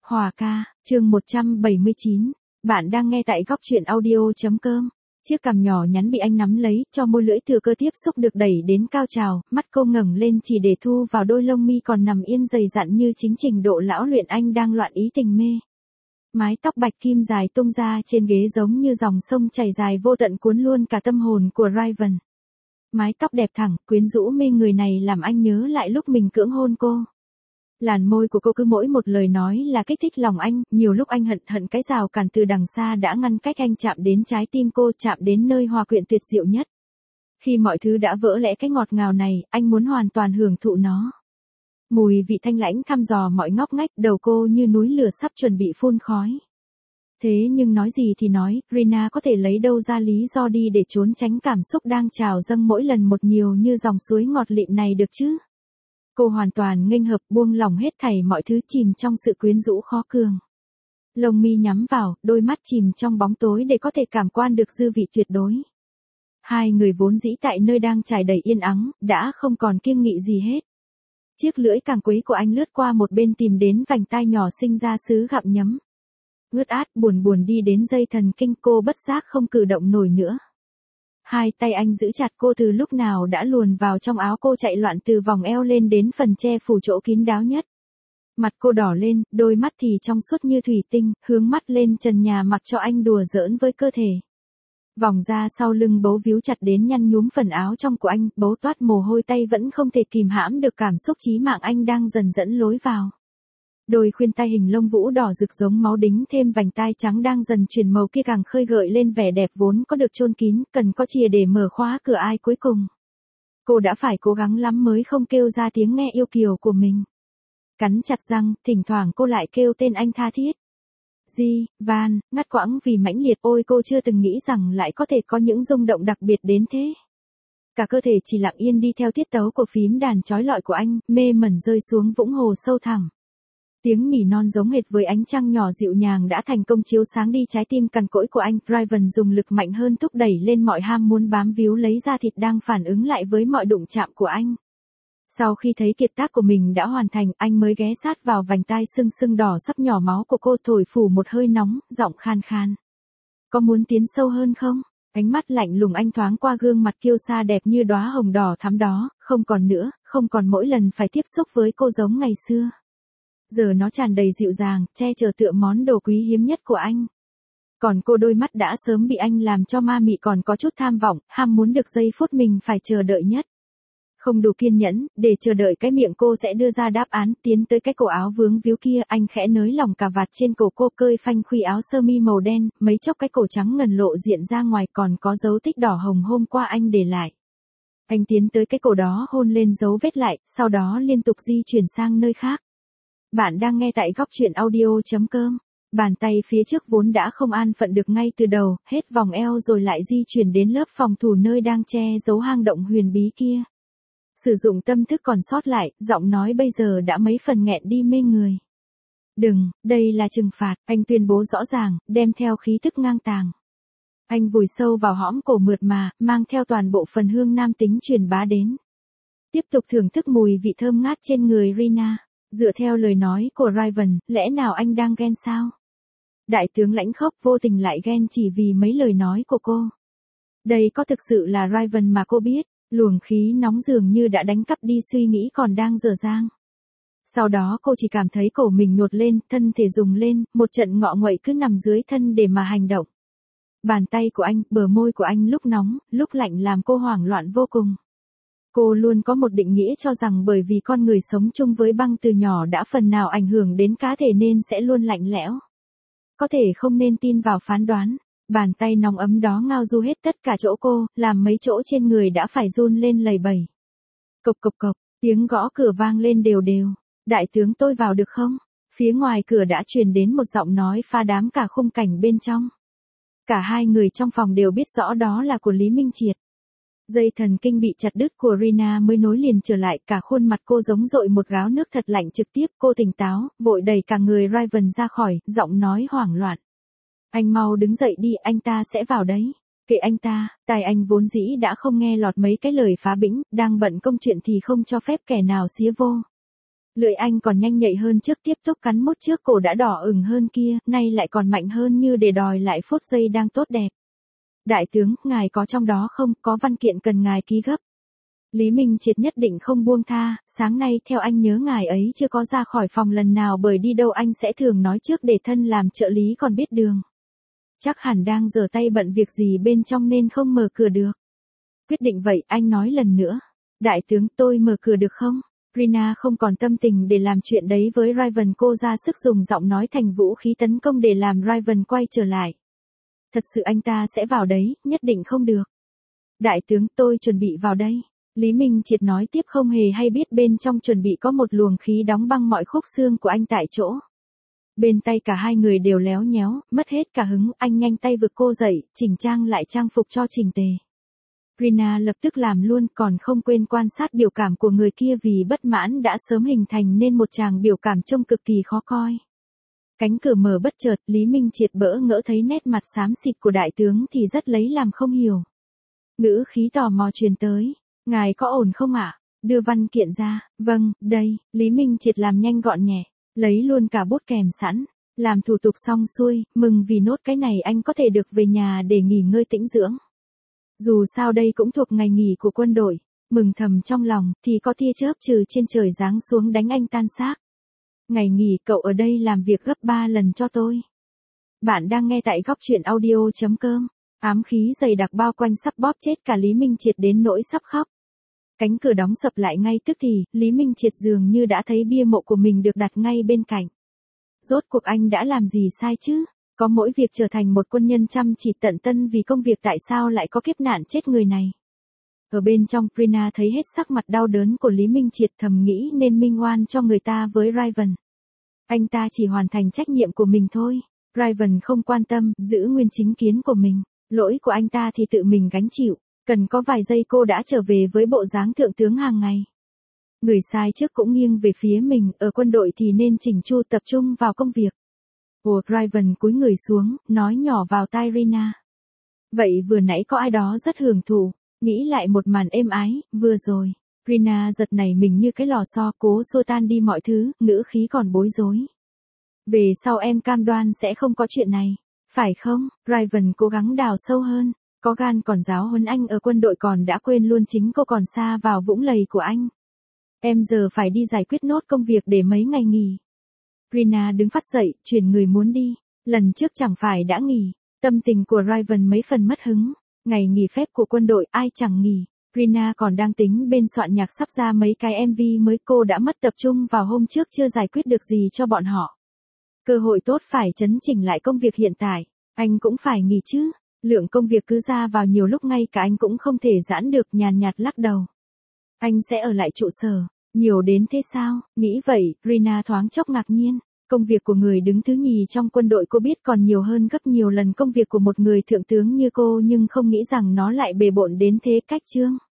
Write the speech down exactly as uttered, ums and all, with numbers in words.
Hòa ca, chương một trăm bảy mươi chín. Bạn đang nghe tại góc truyện audio.com. Chiếc cằm nhỏ nhắn bị anh nắm lấy, cho môi lưỡi thừa cơ tiếp xúc được đẩy đến cao trào, mắt cô ngẩng lên chỉ để thu vào đôi lông mi còn nằm yên dày dặn như chính trình độ lão luyện anh đang loạn ý tình mê. Mái tóc bạch kim dài tung ra trên ghế giống như dòng sông chảy dài vô tận cuốn luôn cả tâm hồn của Raven. Mái tóc đẹp thẳng, quyến rũ mê người này làm anh nhớ lại lúc mình cưỡng hôn cô. Làn môi của cô cứ mỗi một lời nói là kích thích lòng anh, nhiều lúc anh hận hận cái rào cản từ đằng xa đã ngăn cách anh chạm đến trái tim cô, chạm đến nơi hòa quyện tuyệt diệu nhất. Khi mọi thứ đã vỡ lẽ cái ngọt ngào này, anh muốn hoàn toàn hưởng thụ nó. Mùi vị thanh lãnh thăm dò mọi ngóc ngách, đầu cô như núi lửa sắp chuẩn bị phun khói. Thế nhưng nói gì thì nói, Rina có thể lấy đâu ra lý do đi để trốn tránh cảm xúc đang trào dâng mỗi lần một nhiều như dòng suối ngọt lịm này được chứ? Cô hoàn toàn nghênh hợp, buông lỏng hết thảy mọi thứ, chìm trong sự quyến rũ khó cường. Lông mi nhắm vào, đôi mắt chìm trong bóng tối để có thể cảm quan được dư vị tuyệt đối. Hai người vốn dĩ tại nơi đang trải đầy yên ắng, đã không còn kiêng nghị gì hết. Chiếc lưỡi càng quấy của anh lướt qua một bên tìm đến vành tai nhỏ sinh ra xứ gặm nhấm. Ướt át buồn buồn đi đến dây thần kinh, cô bất giác không cử động nổi nữa. Hai tay anh giữ chặt cô từ lúc nào đã luồn vào trong áo cô, chạy loạn từ vòng eo lên đến phần che phủ chỗ kín đáo nhất. Mặt cô đỏ lên, đôi mắt thì trong suốt như thủy tinh, hướng mắt lên trần nhà mặc cho anh đùa giỡn với cơ thể. Vòng ra sau lưng bấu víu chặt đến nhăn nhúm phần áo trong của anh, bấu toát mồ hôi, tay vẫn không thể kìm hãm được cảm xúc chí mạng anh đang dần dẫn lối vào. Đôi khuyên tai hình lông vũ đỏ rực giống máu đính thêm vành tai trắng đang dần chuyển màu kia càng khơi gợi lên vẻ đẹp vốn có được chôn kín, cần có chìa để mở khóa cửa ai cuối cùng. Cô đã phải cố gắng lắm mới không kêu ra tiếng nghe yêu kiều của mình. Cắn chặt răng, thỉnh thoảng cô lại kêu tên anh tha thiết. Di, Van, ngắt quãng vì mãnh liệt, ôi cô chưa từng nghĩ rằng lại có thể có những rung động đặc biệt đến thế. Cả cơ thể chỉ lặng yên đi theo tiết tấu của phím đàn chói lọi của anh, mê mẩn rơi xuống vũng hồ sâu thẳm. Tiếng nỉ non giống hệt với ánh trăng nhỏ dịu nhàng đã thành công chiếu sáng đi trái tim cằn cỗi của anh. Raven dùng lực mạnh hơn thúc đẩy lên mọi ham muốn bám víu lấy da thịt đang phản ứng lại với mọi đụng chạm của anh. Sau khi thấy kiệt tác của mình đã hoàn thành, anh mới ghé sát vào vành tai sưng sưng đỏ sắp nhỏ máu của cô, thổi phủ một hơi nóng, giọng khan khan. Có muốn tiến sâu hơn không? Ánh mắt lạnh lùng anh thoáng qua gương mặt kiêu sa đẹp như đóa hồng đỏ thắm đó, không còn nữa, không còn mỗi lần phải tiếp xúc với cô giống ngày xưa. Giờ nó tràn đầy dịu dàng, che chở tựa món đồ quý hiếm nhất của anh. Còn cô, đôi mắt đã sớm bị anh làm cho ma mị, còn có chút tham vọng, ham muốn được giây phút mình phải chờ đợi nhất. Không đủ kiên nhẫn, để chờ đợi cái miệng cô sẽ đưa ra đáp án, tiến tới cái cổ áo vướng víu kia, anh khẽ nới lỏng cà vạt trên cổ cô, cơi phanh khuy áo sơ mi màu đen, mấy chốc cái cổ trắng ngần lộ diện ra ngoài, còn có dấu tích đỏ hồng hôm qua anh để lại. Anh tiến tới cái cổ đó, hôn lên dấu vết lại, sau đó liên tục di chuyển sang nơi khác. Bạn đang nghe tại góc truyện audio.com. Bàn tay phía trước vốn đã không an phận được ngay từ đầu, hết vòng eo rồi lại di chuyển đến lớp phòng thủ nơi đang che giấu hang động huyền bí kia. Sử dụng tâm thức còn sót lại, giọng nói bây giờ đã mấy phần nghẹn đi mê người. Đừng, đây là trừng phạt, anh tuyên bố rõ ràng, đem theo khí thức ngang tàng. Anh vùi sâu vào hõm cổ mượt mà, mang theo toàn bộ phần hương nam tính truyền bá đến. Tiếp tục thưởng thức mùi vị thơm ngát trên người Rina. Dựa theo lời nói của Raven, lẽ nào anh đang ghen sao? Đại tướng lãnh khốc vô tình lại ghen chỉ vì mấy lời nói của cô. Đây có thực sự là Raven mà cô biết, luồng khí nóng dường như đã đánh cắp đi suy nghĩ còn đang dở dang. Sau đó cô chỉ cảm thấy cổ mình nhột lên, thân thể rùng lên, một trận ngọ nguậy cứ nằm dưới thân để mà hành động. Bàn tay của anh, bờ môi của anh lúc nóng, lúc lạnh làm cô hoảng loạn vô cùng. Cô luôn có một định nghĩa cho rằng bởi vì con người sống chung với băng từ nhỏ đã phần nào ảnh hưởng đến cá thể nên sẽ luôn lạnh lẽo. Có thể không nên tin vào phán đoán. Bàn tay nóng ấm đó ngao du hết tất cả chỗ cô, làm mấy chỗ trên người đã phải run lên lầy bầy. Cộc cộc cộc, tiếng gõ cửa vang lên đều đều. Đại tướng, tôi vào được không? Phía ngoài cửa đã truyền đến một giọng nói pha đám cả khung cảnh bên trong. Cả hai người trong phòng đều biết rõ đó là của Lý Minh Triệt. Dây thần kinh bị chặt đứt của Rina mới nối liền trở lại, cả khuôn mặt cô giống dội một gáo nước thật lạnh trực tiếp, cô tỉnh táo, vội đẩy cả người Raven ra khỏi, giọng nói hoảng loạn. Anh mau đứng dậy đi, anh ta sẽ vào đấy. Kệ anh ta, tai anh vốn dĩ đã không nghe lọt mấy cái lời phá bĩnh, đang bận công chuyện thì không cho phép kẻ nào xía vô. Lưỡi anh còn nhanh nhạy hơn trước, tiếp tục cắn mốt trước cổ đã đỏ ửng hơn kia, nay lại còn mạnh hơn như để đòi lại phút giây đang tốt đẹp. Đại tướng, ngài có trong đó không, có văn kiện cần ngài ký gấp. Lý Minh Triệt nhất định không buông tha, sáng nay theo anh nhớ ngài ấy chưa có ra khỏi phòng lần nào, bởi đi đâu anh sẽ thường nói trước để thân làm trợ lý còn biết đường. Chắc hẳn đang giở tay bận việc gì bên trong nên không mở cửa được. Quyết định vậy, anh nói lần nữa. Đại tướng, tôi mở cửa được không? Rina không còn tâm tình để làm chuyện đấy với Raven, cô ra sức dùng giọng nói thành vũ khí tấn công để làm Raven quay trở lại. Thật sự anh ta sẽ vào đấy, nhất định không được. Đại tướng, tôi chuẩn bị vào đây. Lý Minh Triệt nói tiếp, không hề hay biết bên trong chuẩn bị có một luồng khí đóng băng mọi khúc xương của anh tại chỗ. Bên tay cả hai người đều léo nhéo, mất hết cả hứng, anh nhanh tay vực cô dậy, chỉnh trang lại trang phục cho chỉnh tề. Rina lập tức làm luôn, còn không quên quan sát biểu cảm của người kia, vì bất mãn đã sớm hình thành nên một tràng biểu cảm trông cực kỳ khó coi. Cánh cửa mở bất chợt, Lý Minh Triệt bỡ ngỡ thấy nét mặt xám xịt của đại tướng thì rất lấy làm không hiểu. Ngữ khí tò mò truyền tới, ngài có ổn không ạ? Đưa văn kiện ra, vâng, đây, Lý Minh Triệt làm nhanh gọn nhẹ, lấy luôn cả bút kèm sẵn, làm thủ tục xong xuôi, mừng vì nốt cái này anh có thể được về nhà để nghỉ ngơi tĩnh dưỡng. Dù sao đây cũng thuộc ngày nghỉ của quân đội, mừng thầm trong lòng, thì có tia chớp trừ trên trời giáng xuống đánh anh tan xác. Ngày nghỉ cậu ở đây làm việc gấp ba lần cho tôi. Bạn đang nghe tại góc truyện audio chấm com. Ám khí dày đặc bao quanh sắp bóp chết cả Lý Minh Triệt đến nỗi sắp khóc. Cánh cửa đóng sập lại ngay tức thì, Lý Minh Triệt dường như đã thấy bia mộ của mình được đặt ngay bên cạnh. Rốt cuộc anh đã làm gì sai chứ? Có mỗi việc trở thành một quân nhân chăm chỉ tận tân vì công việc, tại sao lại có kiếp nạn chết người này? Ở bên trong, Rina thấy hết sắc mặt đau đớn của Lý Minh Triệt, thầm nghĩ nên minh oan cho người ta với Raven. Anh ta chỉ hoàn thành trách nhiệm của mình thôi. Raven không quan tâm, giữ nguyên chính kiến của mình. Lỗi của anh ta thì tự mình gánh chịu. Cần có vài giây cô đã trở về với bộ dáng thượng tướng hàng ngày. Người sai trước cũng nghiêng về phía mình, ở quân đội thì nên chỉnh chu tập trung vào công việc. Ồ, Raven cúi người xuống, nói nhỏ vào tai Rina. Vậy vừa nãy có ai đó rất hưởng thụ, nghĩ lại một màn êm ái, vừa rồi. Rina giật nảy mình như cái lò xo, cố xua tan đi mọi thứ, ngữ khí còn bối rối. Về sau em cam đoan sẽ không có chuyện này, phải không? Raven cố gắng đào sâu hơn, có gan còn giáo huấn anh ở quân đội, còn đã quên luôn chính cô còn xa vào vũng lầy của anh. Em giờ phải đi giải quyết nốt công việc để mấy ngày nghỉ. Rina đứng phát dậy, chuyển người muốn đi. Lần trước chẳng phải đã nghỉ. Tâm tình của Raven mấy phần mất hứng. Ngày nghỉ phép của quân đội ai chẳng nghỉ. Rina còn đang tính bên soạn nhạc sắp ra mấy cái em vê mới, cô đã mất tập trung vào hôm trước chưa giải quyết được gì cho bọn họ. Cơ hội tốt phải chấn chỉnh lại công việc hiện tại. Anh cũng phải nghỉ chứ. Lượng công việc cứ ra vào nhiều lúc ngay cả anh cũng không thể giãn được, nhàn nhạt lắc đầu. Anh sẽ ở lại trụ sở. Nhiều đến thế sao? Nghĩ vậy, Rina thoáng chốc ngạc nhiên. Công việc của người đứng thứ nhì trong quân đội cô biết còn nhiều hơn gấp nhiều lần công việc của một người thượng tướng như cô, nhưng không nghĩ rằng nó lại bề bộn đến thế cách chương.